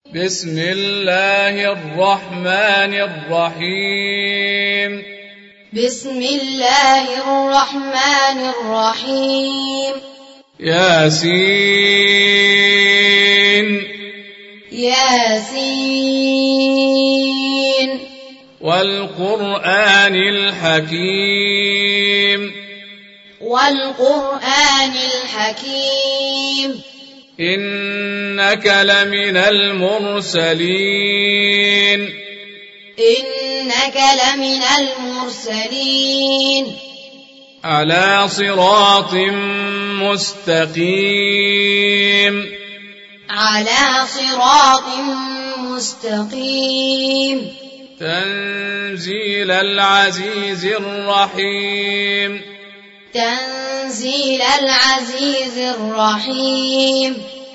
بسم الله الرحمن الرحيم بسم الله الرحمن الرحيم ياسين ياسين والقرآن الحكيم والقرآن الحكيم إنك لمن المرسلين إنك لمن المرسلين على صراط مستقيم على صراط مستقيم تنزيل العزيز الرحيم تنزيل العزيز الرحيم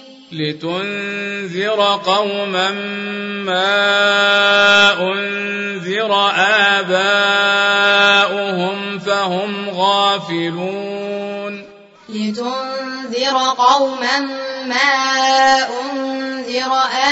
لتنذر قوما ما أنذر آباؤهم فهم غافلون لتنذر قوما ما أنذر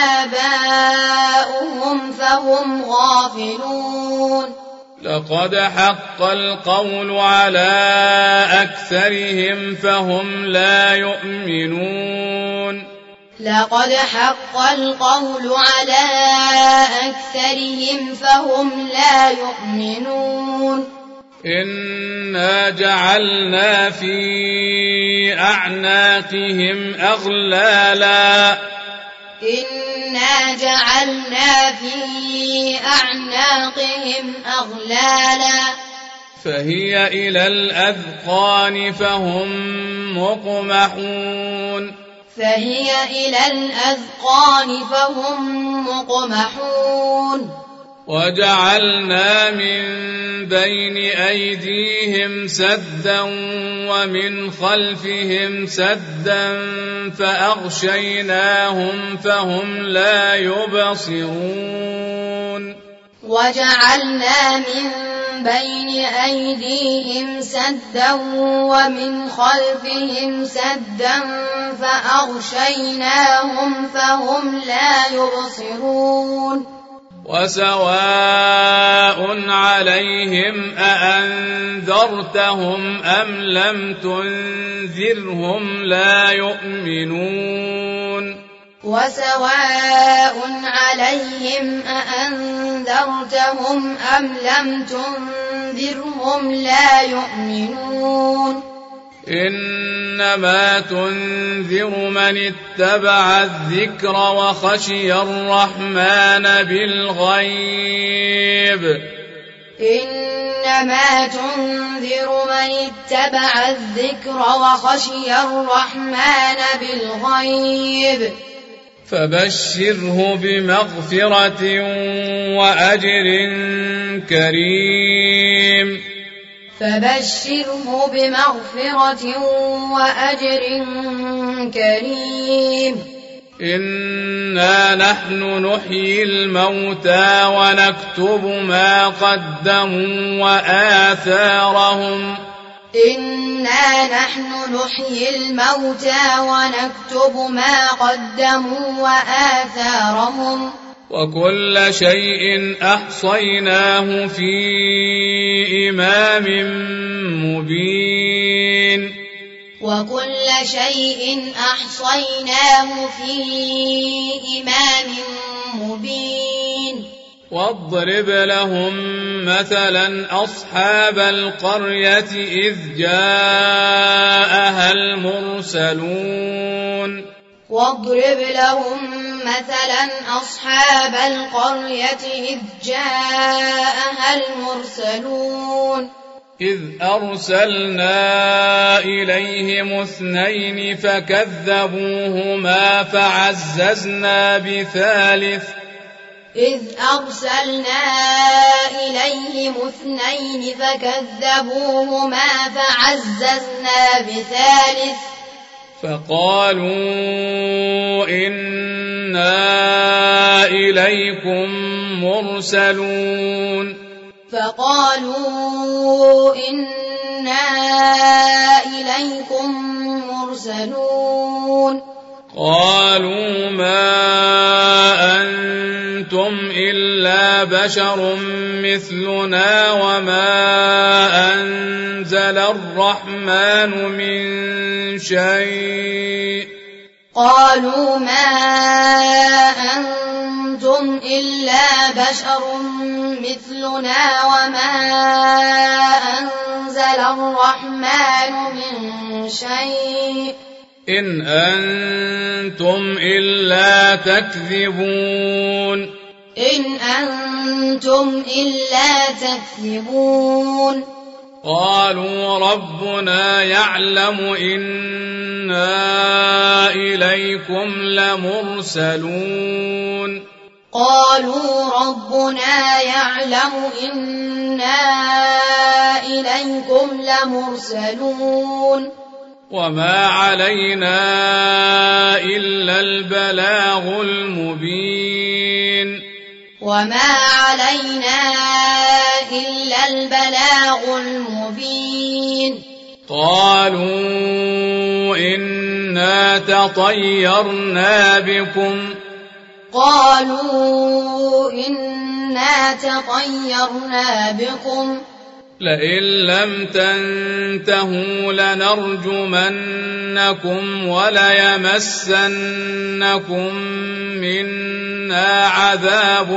آباؤهم فهم غافلون لقد حق القول على أكثرهم فهم لا يؤمنون لقد حق القول على أكثرهم فهم لا يؤمنون إنا جعلنا في أعناقهم أغلالا إنا جعلنا في أعناقهم أغلالا فهي إلى الأذقان فهم مقمحون فهي إلى الأذقان فهم مقمحون وجعلنا من بين أيديهم سدا ومن خلفهم سدا فأغشيناهم فهم لا يبصرون وجعلنا من بين أيديهم سدا ومن خلفهم سدا فأغشيناهم فهم لا يبصرون وسواء عليهم أأنذرتهم أم لم تنذرهم لا يؤمنون وسواء عليهم أأنذرتهم أم لم تنذرهم لا يؤمنون إنما تنذر من اتبع الذكر وخشي الرحمن بالغيب إنما تنذر من اتبع الذكر وخشي الرحمن بالغيب فبشره بمغفرة وأجر كريم فبشره بمغفرة وأجر كريم إنا نحن نحيي الموتى ونكتب ما قدموا وآثارهم إنا نحن نحيي الموتى ونكتب ما قدموا وآثارهم وكل شيء أحصيناه في إمام مبين وكل شيء أحصيناه في إمام مبين واضرب لهم مثلا أصحاب القرية إذ جاءها المرسلون واضرب لهم مثلا أصحاب القرية إذ جاءها المرسلون إذ أرسلنا إليهم 2 فكذبوهما فعززنا بثالث إذ أرسلنا إليهم 2 فكذبوهما فعززنا بثالث فقالوا إنا إليكم مرسلون فقالوا إنا إليكم مرسلون قالوا ما أنتم إلا بشر مثلنا وما أنزل الرحمن من شيء قالوا ما أنتم إلا بشر مثلنا وما أنزل الرحمن من شيء إن أنتم إلا تكذبون إن أنتم إلا تكذبون قالوا ربنا يعلم إنا إليكم لمرسلون قالوا ربنا يعلم إنا إليكم لمرسلون وما علينا إلا البلاغ المبين وما علينا إلا البلاغ المبين قالوا إنا تطيرنا بكم قالوا إنا تطيرنا بكم لئن لم تنتهوا لنرجمنكم وليمسنكم منا عذاب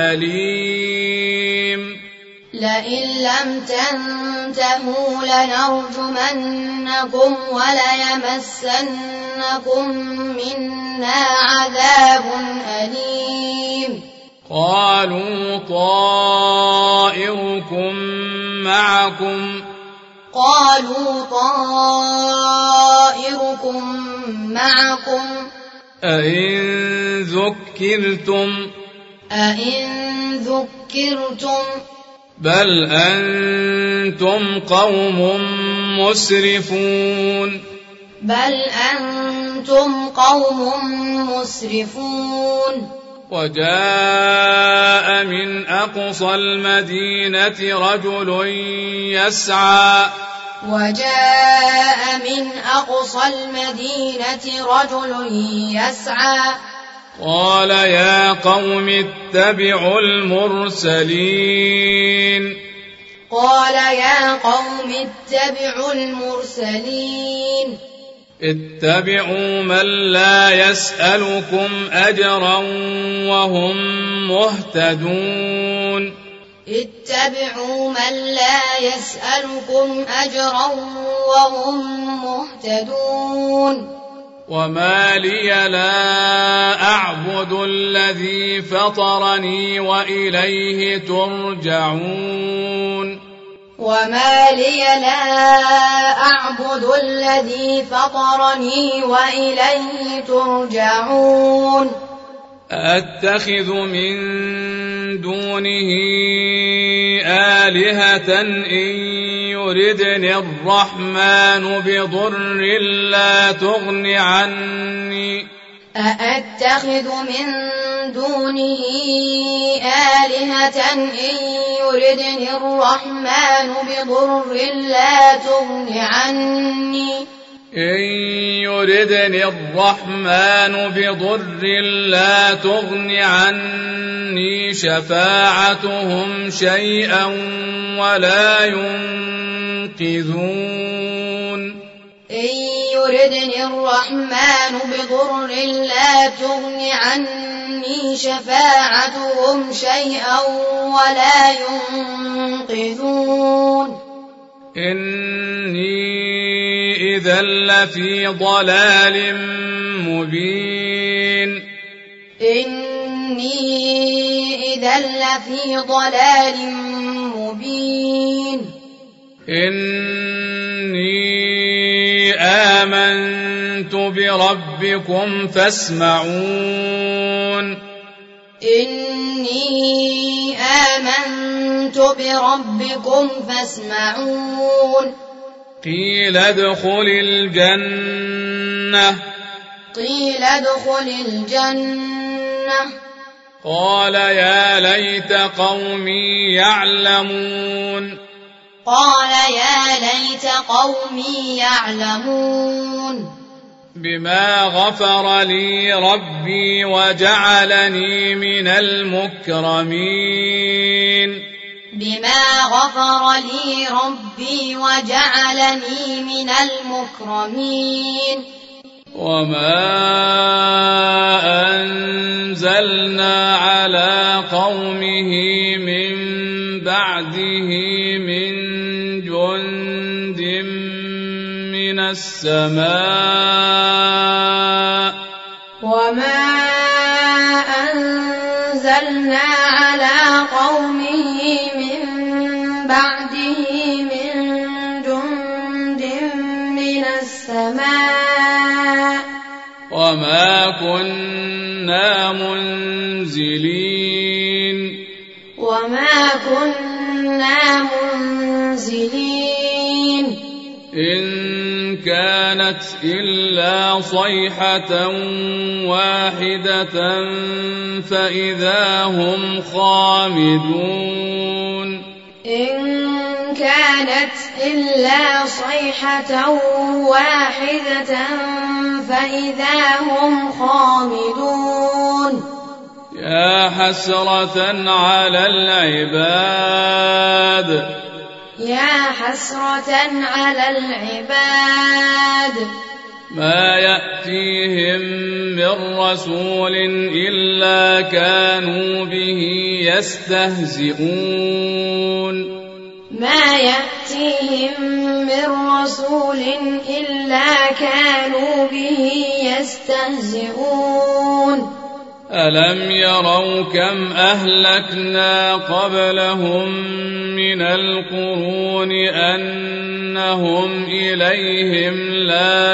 أليم لئن لم تنتهوا لنرجمنكم وليمسنكم منا عذاب أليم قالوا طائركم معكم أئن ذكرتم بل أنتم قوم مسرفون وجاء من أقصى المدينة رجل يسعى قال يا قوم اتبعوا المرسلين اتبعوا من لا يسألكم أجرا وهم مهتدون وما لي لا أعبد الذي فطرني وإليه ترجعون وما لي لا أعبد الذي فطرني وإليه ترجعون أتخذ من دونه آلهة إن يردني الرحمن بضر لا تغن عني أأتخذ من دونه آلهة إن يردني الرحمن بضر لا تغن عني شفاعتهم شيئا ولا ينقذون إن يردني الرحمن بضر لا تغن عني شفاعتهم شيئا ولا ينقذون إني إذا لفي ضلال مبين إني آمنت بربكم فاسمعون قيل ادخل الجنة قال يا ليت قومي يعلمون بما غفر لي ربي وجعلني من المكرمين بما غفر لي ربي وجعلني من المكرمين وما أنزلنا على قومه من بعده من جند من السماء وما أنزلنا على قومه من بعده من جند من السماء وما كنا منزلين إن كانت إلا صيحة واحدة فإذا هم خامدون إن كانت إلا صيحة واحدة فإذا هم خامدون يا حسرة على العباد ما يأتيهم من رسول إلا كانوا به يستهزئون ألم يروا كم أهلكنا قبلهم من القرون أنهم إليهم لا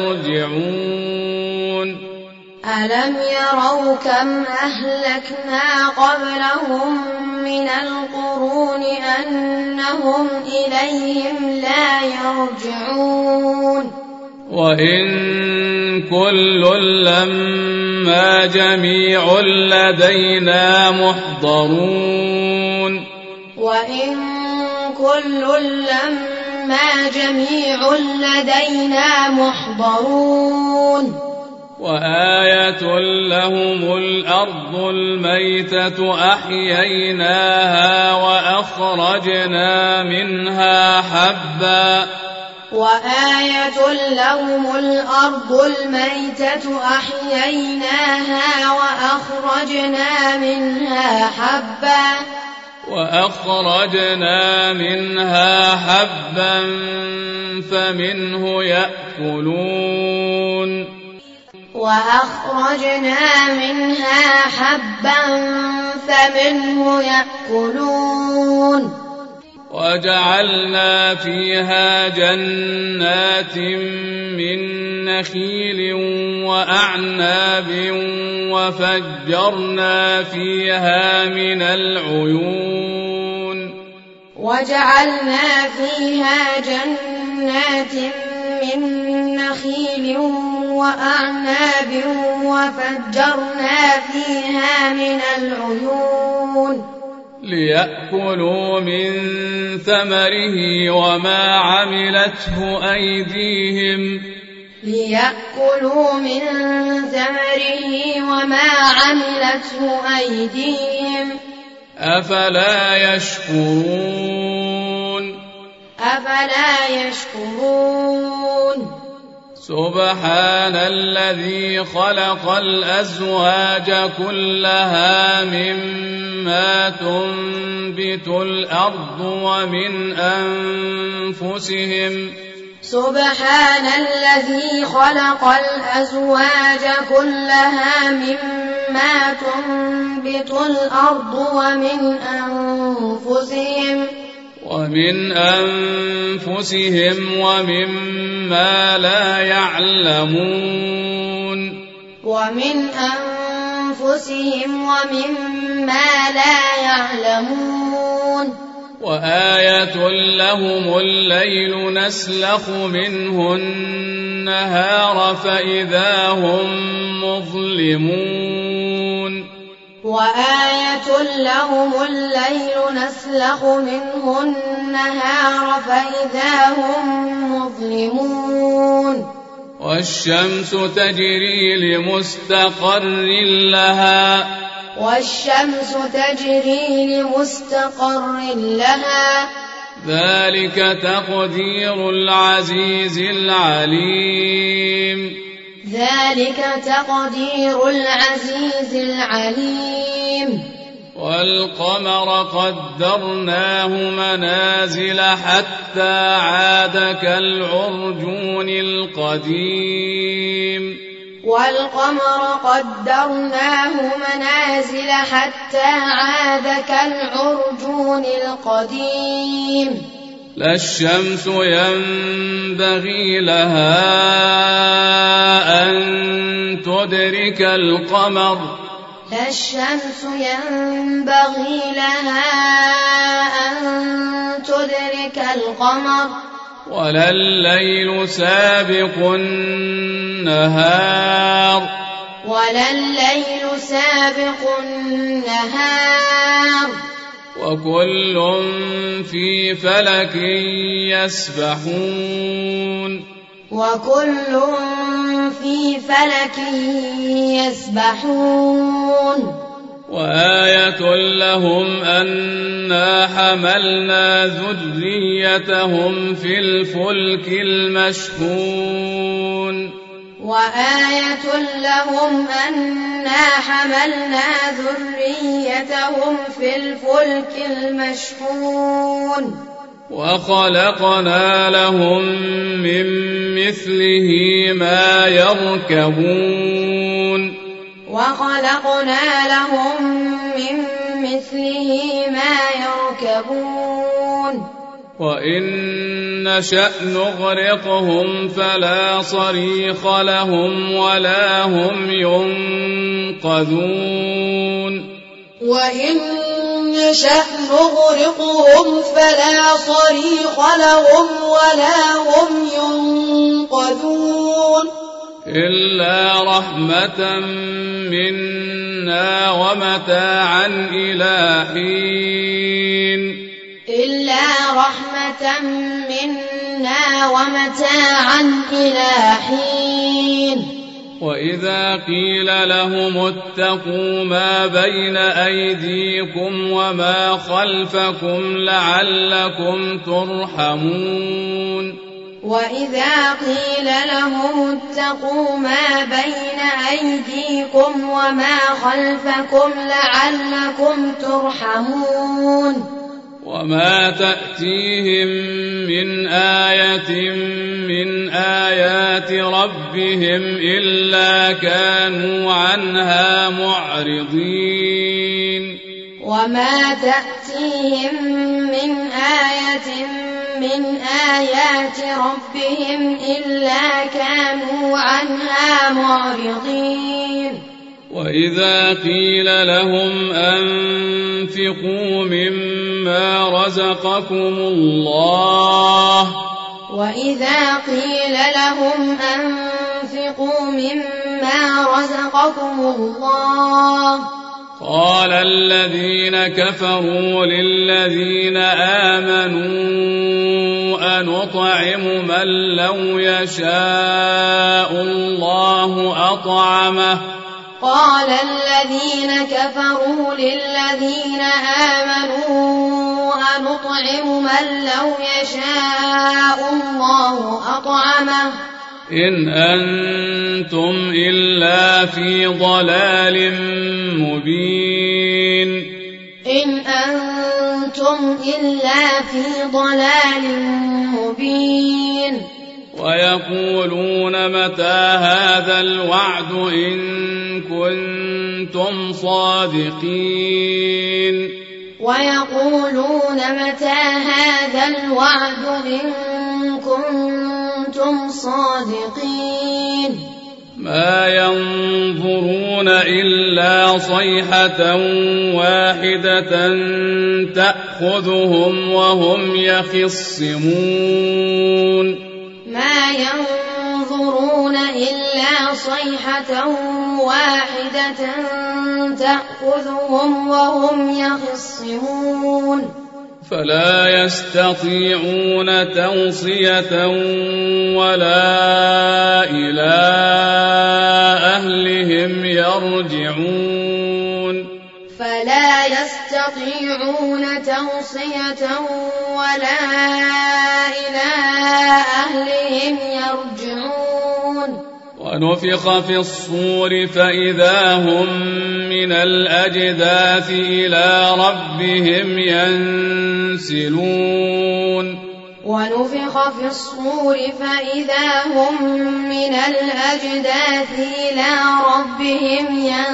يرجعون ألم يروا كم أهلكنا قبلهم من القرون أنهم إليهم لا يرجعون وإن كل لما جميع لدينا محضرون وآية لهم الأرض الميتة أحييناها وأخرجنا منها حبا فمنه يأكلون وجعلنا فيها جنات من نخيل وأعناب وفجرنا فيها من العيون ليأكلوا من ثمره وما عملته أيديهم أفلا يشكرون سبحان الذي خلق الأزواج كلها مما تنبت الأرض ومن أنفسهم ومما لا يعلمون وآية لهم الليل نسلخ منه النهار فإذا هم مظلمون والشمس تجري لمستقر لها والشمس تجري لمستقر لها ذلك تقدير العزيز العليم ذلك تقدير العزيز العليم والقمر قدرناه منازل حتى عاد كالعرجون القديم والقمر قدرناه منازل حتى عاد كالعرجون القديم لا الشمس ينبغي لها أن تدرك القمر لا الشمس ينبغي لها أن تدرك القمر ولا الليل سابق النهار ولا الليل سابق النهار وكل في فلك يسبحون وكل في فلك يسبحون وآية لهم أنا حملنا ذريتهم في الفلك المشحون وآية لهم أنا حملنا ذريتهم في الفلك المشحون وخلقنا لهم من مثله ما يركبون وخلقنا لهم من مثله ما يركبون وإن نشأ نغرقهم فلا صريخ لهم ولا هم ينقذون وإن نشأ نغرقهم فلا صريخ لهم ولا هم ينقذون إلا رحمة منا ومتاعا إلى حين إلا رحمة منا ومتاعا إلى حين وإذا قيل لهم اتقوا ما بين أيديكم وما خلفكم لعلكم ترحمون وإذا قيل لهم اتقوا ما بين أيديكم وما خلفكم لعلكم ترحمون وما تأتيهم من آية من آيات ربهم إلا كانوا عنها معرضين وما تأتيهم من آية من آيات ربهم إلا كانوا عنها معرضين وإذا قيل لهم أنفقوا مما رزقكم الله وإذا قيل لهم أنفقوا مما رزقكم الله قال الذين كفروا للذين آمنوا أنطعم من لو يشاء الله أطعمه قال الذين كفروا للذين آمنوا أنطعم من لو يشاء الله أطعمه إن أنتم إلا في ضلال مبين إن أنتم إلا في ضلال مبين ويقولون متى هذا الوعد إن كنتم صادقين ويقولون متى هذا الوعد إن كنتم صادقين ما ينظرون إلا صيحة واحدة تأخذهم وهم يخصمون ما ينظرون إلا صيحة واحدة تأخذهم وهم يخصمون فلا يستطيعون توصية ولا إلى أهلهم يرجعون فلا يستطيعون توصية ولا إلى أهلهم يرجعون ونفخ في الصور فإذا هم من الأجداث إلى ربهم ينسلون ونفخ في الصور فإذا هم من الأجداث إلى ربهم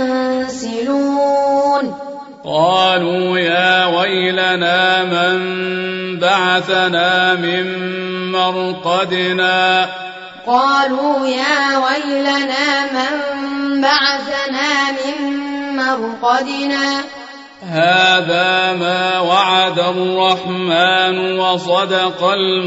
ينسلون قالوا يا ويلنا من بعثنا من مرقدنا قالوا يا ويلنا من بعثنا من مرقدنا هذا ما وعد الرحمن وصدق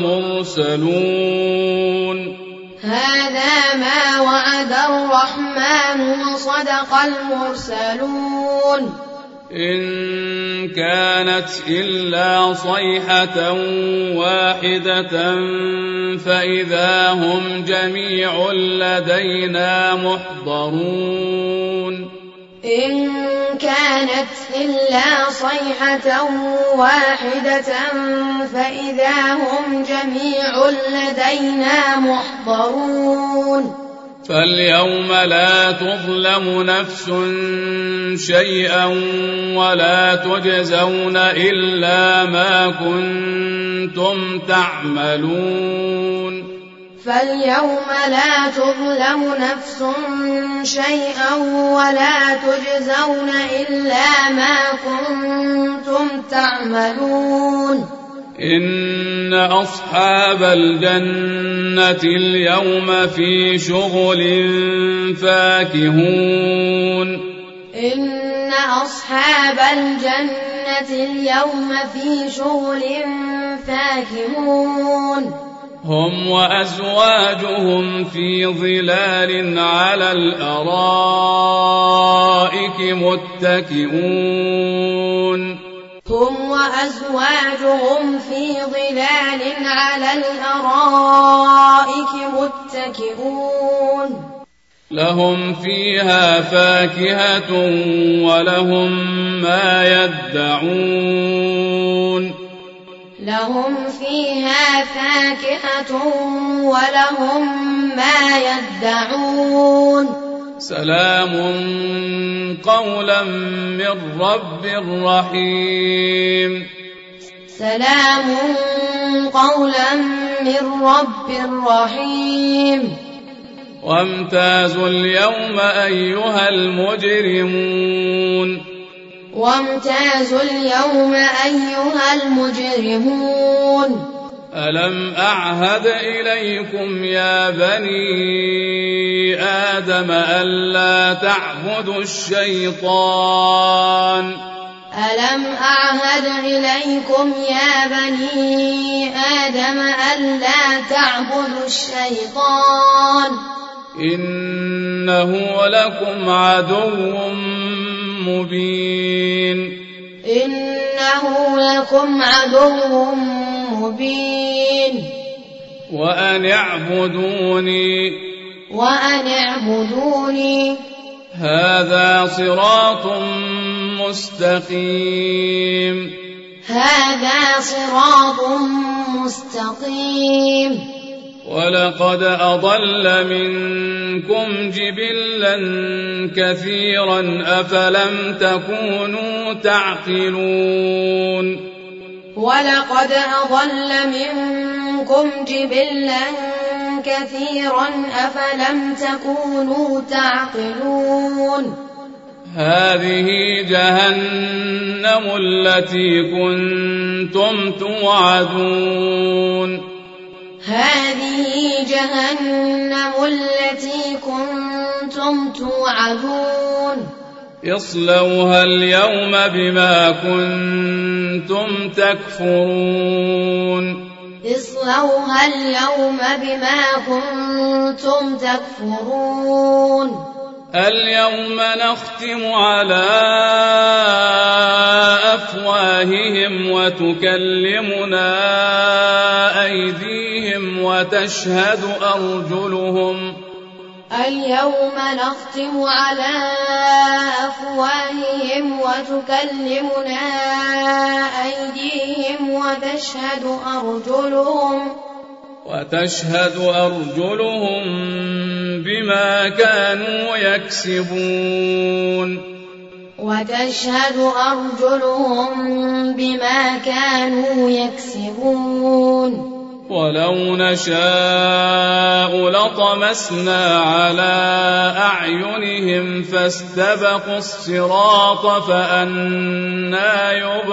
المرسلون هذا ما وعد الرحمن وصدق المرسلون إن كانت إلا صيحة واحدة فإذا هم جميع لدينا محضرون إن كانت إلا صيحة واحدة فإذا هم جميع لدينا محضرون فاليوم لا تظلم نفس شيئا ولا تجزون إلا ما كنتم تعملون فاليوم لا تظلم نفس شيئا ولا تجزون إلا ما كنتم تعملون إن أصحاب الجنة اليوم في شغل فاكهون إن أصحاب الجنة اليوم في شغل فاكهون هم وأزواجهم في ظلال على الأرائك متكئون هم وأزواجهم في ظلال على الأرائك متكئون لهم فيها فاكهة ولهم ما يدعون لهم فيها فاكهة ولهم ما يدعون سلام قولا من رب رحيم سلام قولا من رب رحيم وامتازوا اليوم أيها المجرمون وامتازوا اليوم أيها المجرمون ألم أعهد إليكم يا بني آدم ألا تعبدوا الشيطان ألم أعهد إليكم يا بني آدم ألا تعبدوا الشيطان إنه لكم عدو مبين إنه لكم عدو مبين وأن اعبدوني هذا صراط مستقيم هذا صراط مستقيم ولقد أضل منكم جبلا كثيرا أفلم تكونوا تعقلون ولقد أضل منكم جبلا كثيرا أفلم تكونوا تعقلون هذه جهنم التي كنتم توعدون هذه جهنم التي كنتم توعدون اصلوها اليوم بما كنتم تكفرون اصلوها اليوم بما كنتم تكفرون اليوم نختم على أفواههم وتكلمنا تكلمنا أيديهم وتشهد أرجلهم اليوم نختم على أفواههم وتكلمنا أيديهم وتشهد أرجلهم بما كانوا يكسبون ولو نشاء لطمسنا على أعينهم فاستبقوا الصراط فأنى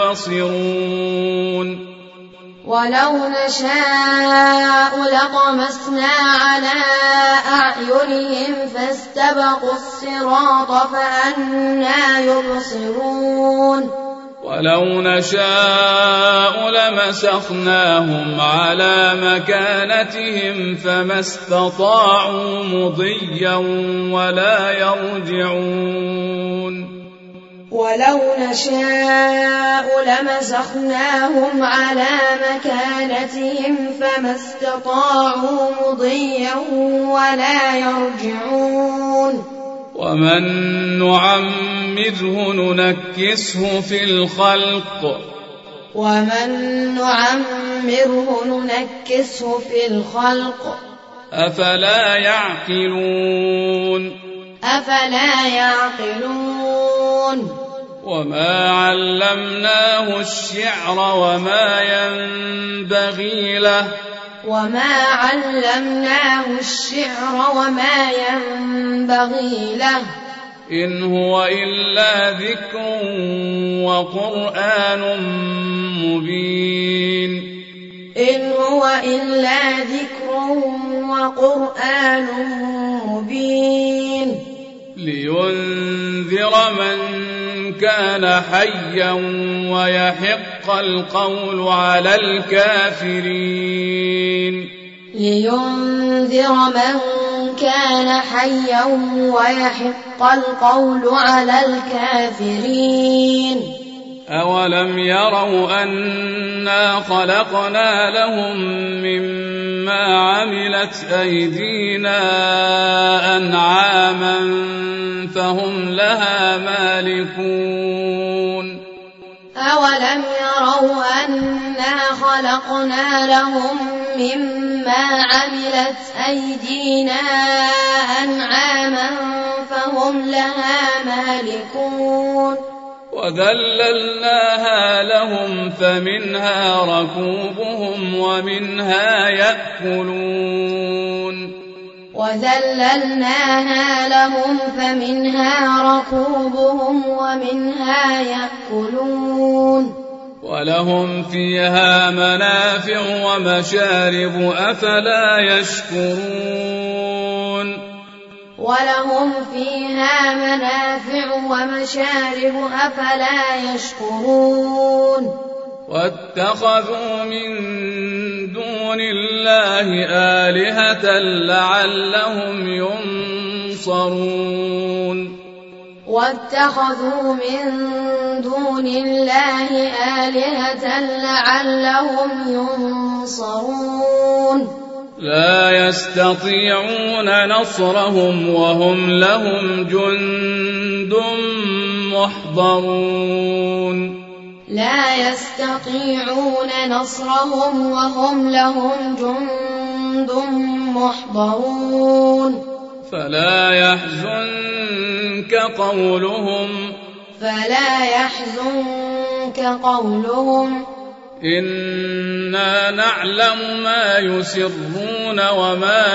يبصرون ولو نشاء لطمسنا على أعينهم فاستبقوا الصراط فأنى يبصرون ولو نشاء لمسخناهم على مكانتهم فما استطاعوا مضيا ولا يرجعون ولو نشاء لمسخناهم على مكانتهم فما استطاعوا مضيا ولا يرجعون ومن نعمره ننكسه في الخلق أفلا يعقلون وما علمناه الشعر وما ينبغي له إن هو إلا ذكر وقرآن مبين لينذر من كان حيا ويحق القول على الكافرين أولم يروا أنا خلقنا لهم مما عملت أيدينا أنعاما فهم لها مالكون أولم يروا أنا خلقنا لهم مما عملت أيدينا أنعاما فهم لها مالكون وذللناها لهم فمنها ركوبهم ومنها يأكلون ولهم فيها منافع ومشارب أفلا يشكرون واتخذوا من دون الله آلهة لعلهم ينصرون لا يستطيعون نصرهم وهم لهم جند محضرون فلا يحزنك قولهم إنا نعلم ما يسرون وما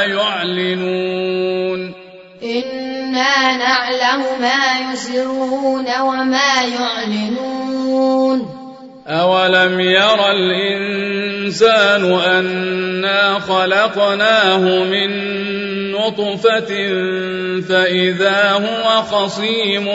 يعلنون أولم ير الإنسان أنا خلقناه من نطفة فإذا هو خصيم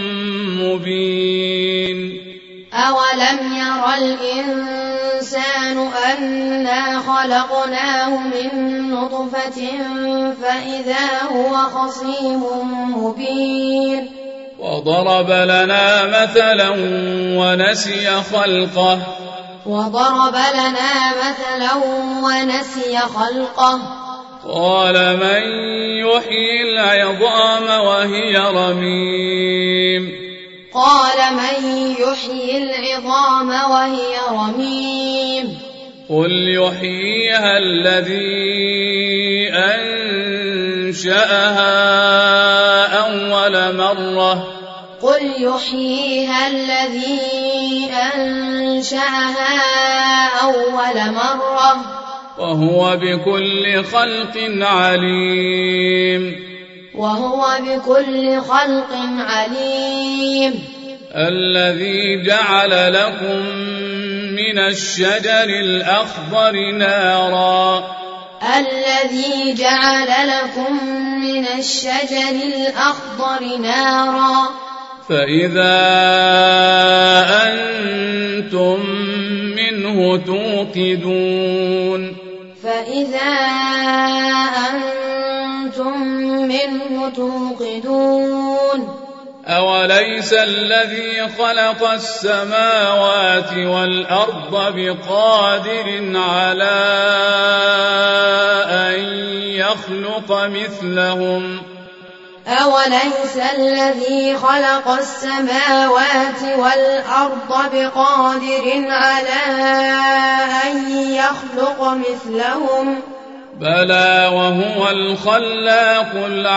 مبين أولم ير الإنسان أنا خلقناه من نطفة فإذا هو خصيم مبين وضرب لنا مثلا ونسي خلقه وضرب لنا مثلا ونسي خلقه قال من يحيي العظام وهي رميم قال من يحيي العظام وهي رميم قل يحييها الذي أنشأها أول مرة قل يحييها الذي أنشأها أول مرة وهو بكل خلق عليم الذي جعل لكم من الشجر الأخضر نارا فإذا أنتم منه توقدون أوليس الذي خلق السماوات والأرض بقادر على أن يخلق مثلهم بلى وهو الخلاق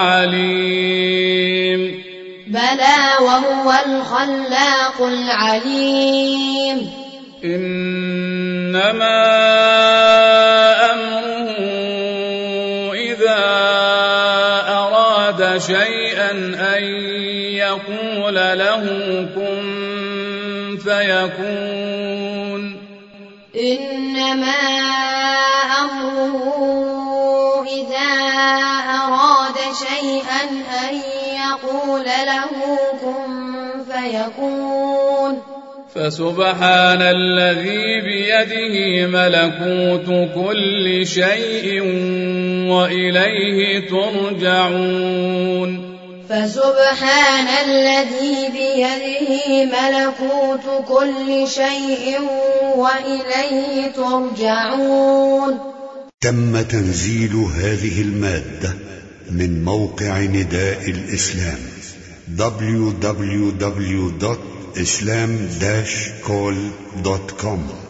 العليم إنما أمره إذا أراد شيئا أن يقول له كن فيكون فسبحان الذي بيده ملكوت كل شيء وإليه ترجعون تم تنزيل هذه المادة من موقع نداء الإسلام www.islam-call.com